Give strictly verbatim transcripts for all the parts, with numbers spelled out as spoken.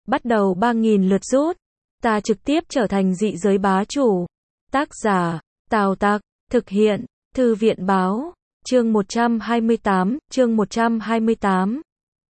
bắt đầu ba nghìn lượt rút. Ta trực tiếp trở thành dị giới bá chủ. Tác giả, Tào Tặc, thực hiện, Thư viện báo, chương một trăm hai mươi tám, chương một trăm hai mươi tám.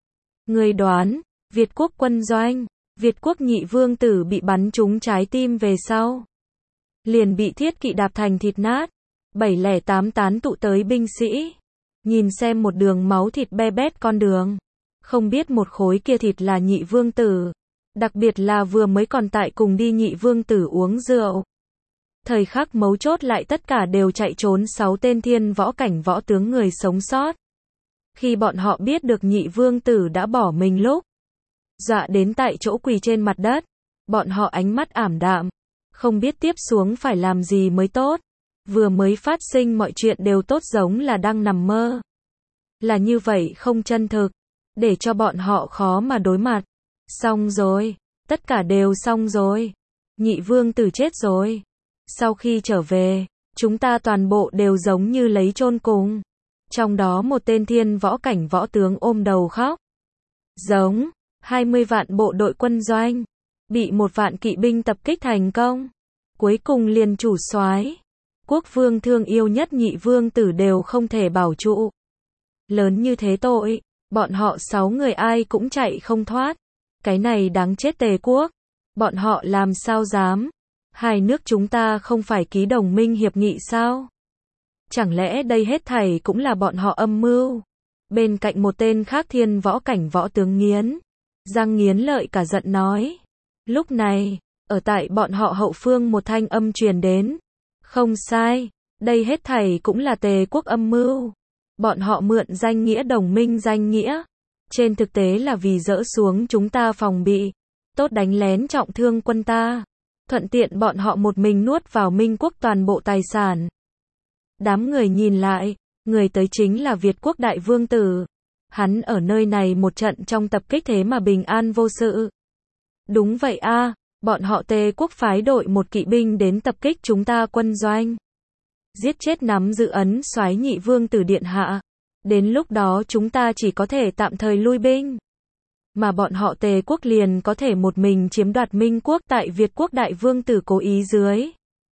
Người đoán, Việt quốc quân doanh, Việt quốc nhị vương tử bị bắn trúng trái tim về sau. Liền bị thiết kỵ đạp thành thịt nát. bảy không tám tán tụ tới binh sĩ. Nhìn xem một đường máu thịt be bét con đường. Không biết một khối kia thịt là nhị vương tử. Đặc biệt là vừa mới còn tại cùng đi nhị vương tử uống rượu. Thời khắc mấu chốt lại tất cả đều chạy trốn sáu tên thiên võ cảnh võ tướng người sống sót. Khi bọn họ biết được nhị vương tử đã bỏ mình lúc. Dọa đến tại chỗ quỳ trên mặt đất. Bọn họ ánh mắt ảm đạm. Không biết tiếp xuống phải làm gì mới tốt. Vừa mới phát sinh mọi chuyện đều tốt giống là đang nằm mơ. Là như vậy không chân thực. Để cho bọn họ khó mà đối mặt. Xong rồi. Tất cả đều xong rồi. Nhị vương tử chết rồi. Sau khi trở về, chúng ta toàn bộ đều giống như lấy chôn cùng. Trong đó một tên thiên võ cảnh võ tướng ôm đầu khóc. Giống. hai mươi vạn bộ đội quân doanh. Bị một vạn kỵ binh tập kích thành công. Cuối cùng liền chủ soái, quốc vương thương yêu nhất nhị vương tử đều không thể bảo trụ. Lớn như thế tội, bọn họ sáu người ai cũng chạy không thoát. Cái này đáng chết Tề quốc. Bọn họ làm sao dám? Hai nước chúng ta không phải ký đồng minh hiệp nghị sao? Chẳng lẽ đây hết thảy cũng là bọn họ âm mưu? Bên cạnh một tên khác thiên võ cảnh võ tướng nghiến răng nghiến lợi cả giận nói. Lúc này, ở tại bọn họ hậu phương một thanh âm truyền đến. Không sai, đây hết thảy cũng là Tề quốc âm mưu. Bọn họ mượn danh nghĩa đồng minh danh nghĩa. Trên thực tế là vì dỡ xuống chúng ta phòng bị. Tốt đánh lén trọng thương quân ta. Thuận tiện bọn họ một mình nuốt vào Minh quốc toàn bộ tài sản. Đám người nhìn lại, người tới chính là Việt quốc đại vương tử. Hắn ở nơi này một trận trong tập kích thế mà bình an vô sự. Đúng vậy a, bọn họ Tề quốc phái đội một kỵ binh đến tập kích chúng ta quân doanh. Giết chết nắm giữ ấn soái nhị vương tử điện hạ. Đến lúc đó chúng ta chỉ có thể tạm thời lui binh. Mà bọn họ Tề quốc liền có thể một mình chiếm đoạt Minh quốc tại Việt quốc đại vương tử cố ý dưới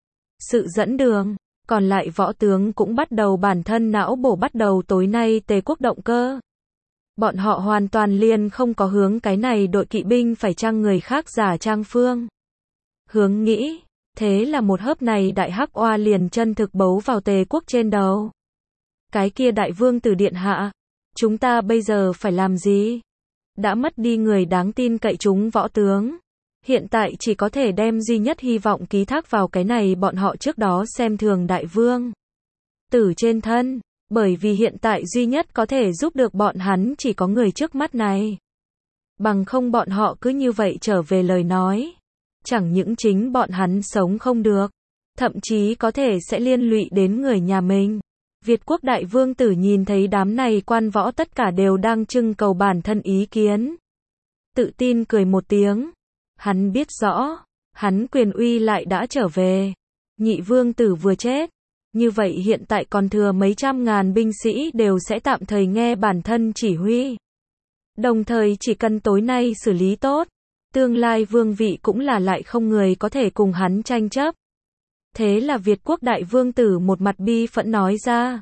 sự dẫn đường. Còn lại võ tướng cũng bắt đầu bản thân não bổ bắt đầu tối nay Tề quốc động cơ. Bọn họ hoàn toàn liền không có hướng cái này đội kỵ binh phải chăng người khác giả trang phương. Hướng nghĩ, thế là một hớp này đại hắc oa liền chân thực bấu vào Tề quốc trên đầu. Cái kia đại vương tử điện hạ, chúng ta bây giờ phải làm gì? Đã mất đi người đáng tin cậy chúng võ tướng. Hiện tại chỉ có thể đem duy nhất hy vọng ký thác vào cái này bọn họ trước đó xem thường đại vương tử trên thân. Bởi vì hiện tại duy nhất có thể giúp được bọn hắn chỉ có người trước mắt này. Bằng không bọn họ cứ như vậy trở về lời nói. Chẳng những chính bọn hắn sống không được. Thậm chí có thể sẽ liên lụy đến người nhà mình. Việt quốc đại vương tử nhìn thấy đám này quan võ tất cả đều đang trưng cầu bản thân ý kiến. Tự tin cười một tiếng. Hắn biết rõ. Hắn quyền uy lại đã trở về. Nhị vương tử vừa chết. Như vậy hiện tại còn thừa mấy trăm ngàn binh sĩ đều sẽ tạm thời nghe bản thân chỉ huy. Đồng thời chỉ cần tối nay xử lý tốt, tương lai vương vị cũng là lại không người có thể cùng hắn tranh chấp. Thế là Việt quốc đại vương tử một mặt bi phẫn nói ra.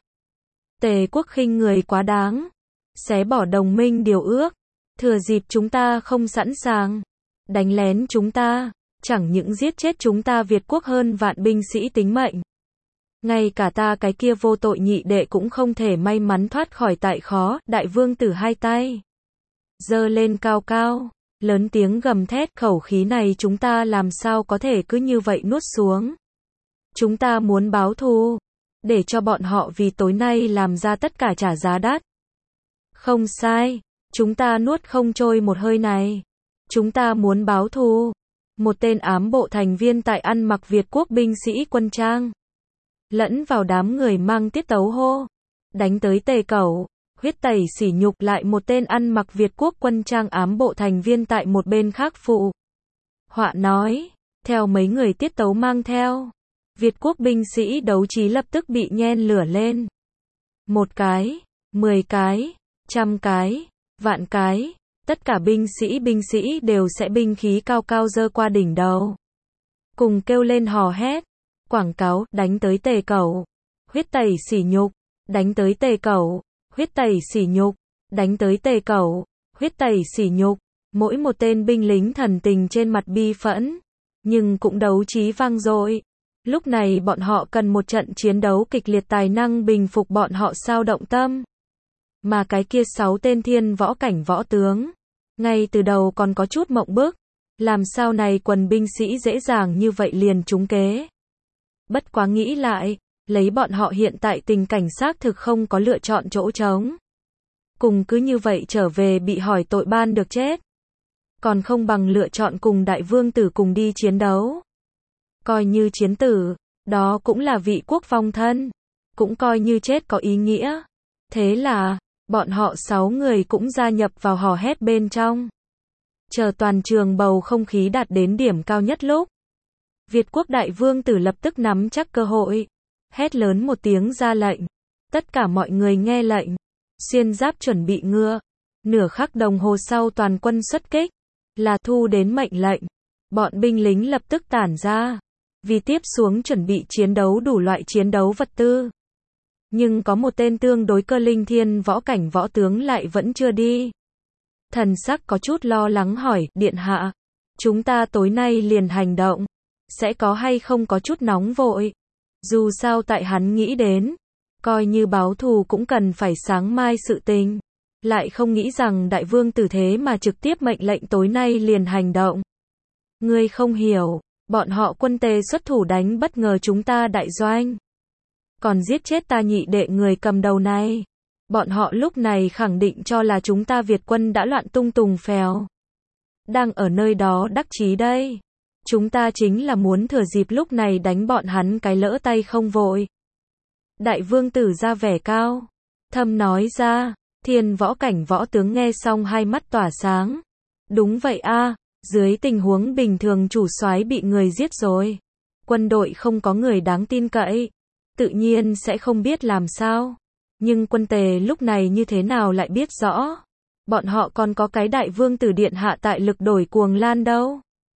Tề quốc khinh người quá đáng. Xé bỏ đồng minh điều ước. Thừa dịp chúng ta không sẵn sàng. Đánh lén chúng ta. Chẳng những giết chết chúng ta Việt quốc hơn vạn binh sĩ tính mệnh. Ngay cả ta cái kia vô tội nhị đệ cũng không thể may mắn thoát khỏi tại khó. Đại vương tử hai tay giơ lên cao cao, lớn tiếng gầm thét, khẩu khí này chúng ta làm sao có thể cứ như vậy nuốt xuống. Chúng ta muốn báo thù, để cho bọn họ vì tối nay làm ra tất cả trả giá đắt. Không sai, chúng ta nuốt không trôi một hơi này. Chúng ta muốn báo thù. Một tên ám bộ thành viên tại ăn mặc Việt quốc binh sĩ quân trang. Lẫn vào đám người mang tiết tấu hô. Đánh tới Tề cẩu. Huyết tẩy sỉ nhục lại một tên ăn mặc Việt quốc quân trang ám bộ thành viên tại một bên khác phụ. Họa nói. Theo mấy người tiết tấu mang theo. Việt quốc binh sĩ đấu trí lập tức bị nhen lửa lên. Một cái. Mười cái. Trăm cái. Vạn cái. Tất cả binh sĩ binh sĩ đều sẽ binh khí cao cao giơ qua đỉnh đầu. Cùng kêu lên hò hét. Quảng cáo, đánh tới Tề Cẩu. Huyết tẩy sỉ nhục. Đánh tới Tề Cẩu. Huyết tẩy sỉ nhục. Đánh tới Tề Cẩu. Huyết tẩy sỉ nhục. Mỗi một tên binh lính thần tình trên mặt bi phẫn. Nhưng cũng đấu trí vang dội. Lúc này bọn họ cần một trận chiến đấu kịch liệt tài năng bình phục bọn họ sao động tâm. Mà cái kia sáu tên thiên võ cảnh võ tướng. Ngay từ đầu còn có chút mộng bức. Làm sao này quần binh sĩ dễ dàng như vậy liền trúng kế. Bất quá nghĩ lại, lấy bọn họ hiện tại tình cảnh xác thực không có lựa chọn chỗ trống. Cùng cứ như vậy trở về bị hỏi tội ban được chết. Còn không bằng lựa chọn cùng đại vương tử cùng đi chiến đấu. Coi như chiến tử, đó cũng là vị quốc vong thân. Cũng coi như chết có ý nghĩa. Thế là, bọn họ sáu người cũng gia nhập vào hò hét bên trong. Chờ toàn trường bầu không khí đạt đến điểm cao nhất lúc. Việt quốc đại vương tử lập tức nắm chắc cơ hội. Hét lớn một tiếng ra lệnh. Tất cả mọi người nghe lệnh. Xuyên giáp chuẩn bị ngựa. Nửa khắc đồng hồ sau toàn quân xuất kích. Là thu đến mệnh lệnh. Bọn binh lính lập tức tản ra. Vì tiếp xuống chuẩn bị chiến đấu đủ loại chiến đấu vật tư. Nhưng có một tên tương đối cơ linh thiên võ cảnh võ tướng lại vẫn chưa đi. Thần sắc có chút lo lắng hỏi, điện hạ. Chúng ta tối nay liền hành động. Sẽ có hay không có chút nóng vội. Dù sao tại hắn nghĩ đến. Coi như báo thù cũng cần phải sáng mai sự tình. Lại không nghĩ rằng đại vương tử thế mà trực tiếp mệnh lệnh tối nay liền hành động. Ngươi không hiểu. Bọn họ quân Tề xuất thủ đánh bất ngờ chúng ta đại doanh. Còn giết chết ta nhị đệ người cầm đầu này. Bọn họ lúc này khẳng định cho là chúng ta Việt quân đã loạn tung tùng phèo. Đang ở nơi đó đắc chí đây. Chúng ta chính là muốn thừa dịp lúc này đánh bọn hắn cái lỡ tay không vội. Đại vương tử ra vẻ cao. Thâm nói ra. Thiên võ cảnh võ tướng nghe xong hai mắt tỏa sáng. Đúng vậy a, dưới tình huống bình thường chủ soái bị người giết rồi. Quân đội không có người đáng tin cậy. Tự nhiên sẽ không biết làm sao. Nhưng quân Tề lúc này như thế nào lại biết rõ. Bọn họ còn có cái đại vương tử điện hạ tại lực đổi cuồng lan đâu.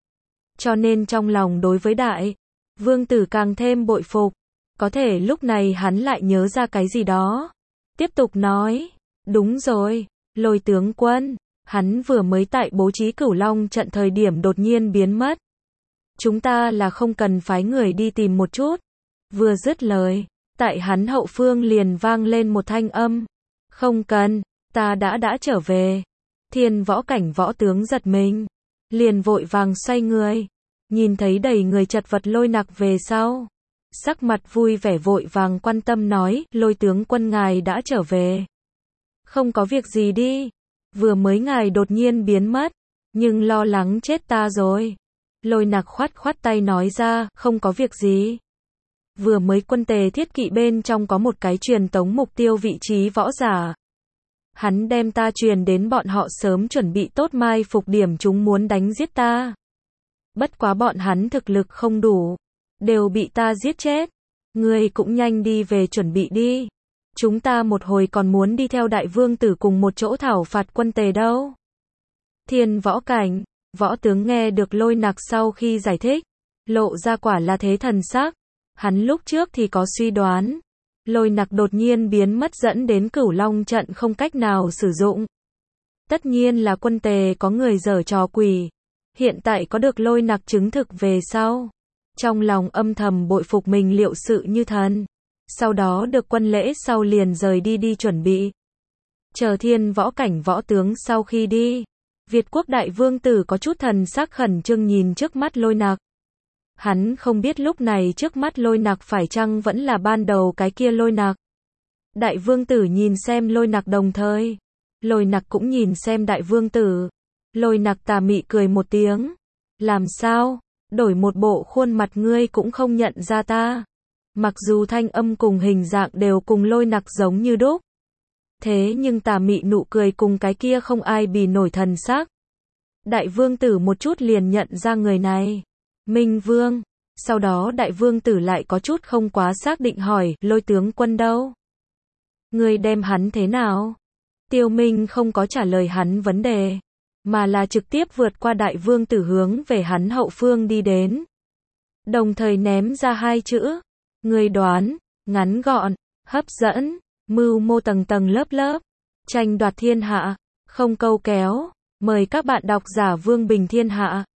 Cho nên trong lòng đối với đại vương tử càng thêm bội phục. Có thể lúc này hắn lại nhớ ra cái gì đó. Tiếp tục nói. Đúng rồi, Lôi tướng quân. Hắn vừa mới tại bố trí Cửu Long trận thời điểm đột nhiên biến mất. Chúng ta là không cần phái người đi tìm một chút. Vừa dứt lời, tại hắn hậu phương liền vang lên một thanh âm. Không cần, ta đã đã trở về. Thiên võ cảnh võ tướng giật mình. Liền vội vàng xoay người. Nhìn thấy đầy người chật vật Lôi Nặc về sau. Sắc mặt vui vẻ vội vàng quan tâm nói, Lôi tướng quân ngài đã trở về. Không có việc gì đi. Vừa mới ngài đột nhiên biến mất. Nhưng lo lắng chết ta rồi. Lôi Nặc khoát khoát tay nói ra, không có việc gì. Vừa mới quân Tề thiết kỵ bên trong có một cái truyền tống mục tiêu vị trí võ giả. Hắn đem ta truyền đến bọn họ sớm chuẩn bị tốt mai phục điểm chúng muốn đánh giết ta. Bất quá bọn hắn thực lực không đủ. Đều bị ta giết chết. Ngươi cũng nhanh đi về chuẩn bị đi. Chúng ta một hồi còn muốn đi theo đại vương tử cùng một chỗ thảo phạt quân Tề đâu. Thiên võ cảnh, võ tướng nghe được Lôi Nặc sau khi giải thích. Lộ ra quả là thế thần sắc. Hắn lúc trước thì có suy đoán. Lôi Nặc đột nhiên biến mất dẫn đến Cửu Long trận không cách nào sử dụng. Tất nhiên là quân Tề có người giở trò quỷ. Hiện tại có được Lôi Nặc chứng thực về sau. Trong lòng âm thầm bội phục mình liệu sự như thần. Sau đó được quân lễ sau liền rời đi đi chuẩn bị. Chờ thiên võ cảnh võ tướng sau khi đi. Việt quốc đại vương tử có chút thần sắc khẩn trương nhìn trước mắt Lôi Nặc. Hắn không biết lúc này trước mắt Lôi Nặc phải chăng vẫn là ban đầu cái kia Lôi Nặc. Đại vương tử nhìn xem Lôi Nặc đồng thời. Lôi Nặc cũng nhìn xem đại vương tử. Lôi Nặc tà mị cười một tiếng. Làm sao? Đổi một bộ khuôn mặt ngươi cũng không nhận ra ta. Mặc dù thanh âm cùng hình dạng đều cùng Lôi Nặc giống như đúc. Thế nhưng tà mị nụ cười cùng cái kia không ai bì nổi thần sắc. Đại vương tử một chút liền nhận ra người này. Minh Vương. Sau đó đại vương tử lại có chút không quá xác định hỏi, Lôi tướng quân đâu? Ngươi đem hắn thế nào? Tiêu Minh không có trả lời hắn vấn đề. mà là trực tiếp vượt qua đại vương tử hướng về hắn hậu phương đi đến. Đồng thời ném ra hai chữ, người đoán, ngắn gọn, hấp dẫn, mưu mô tầng tầng lớp lớp, tranh đoạt thiên hạ, không câu kéo, mời các bạn đọc giả Vương Bình Thiên Hạ.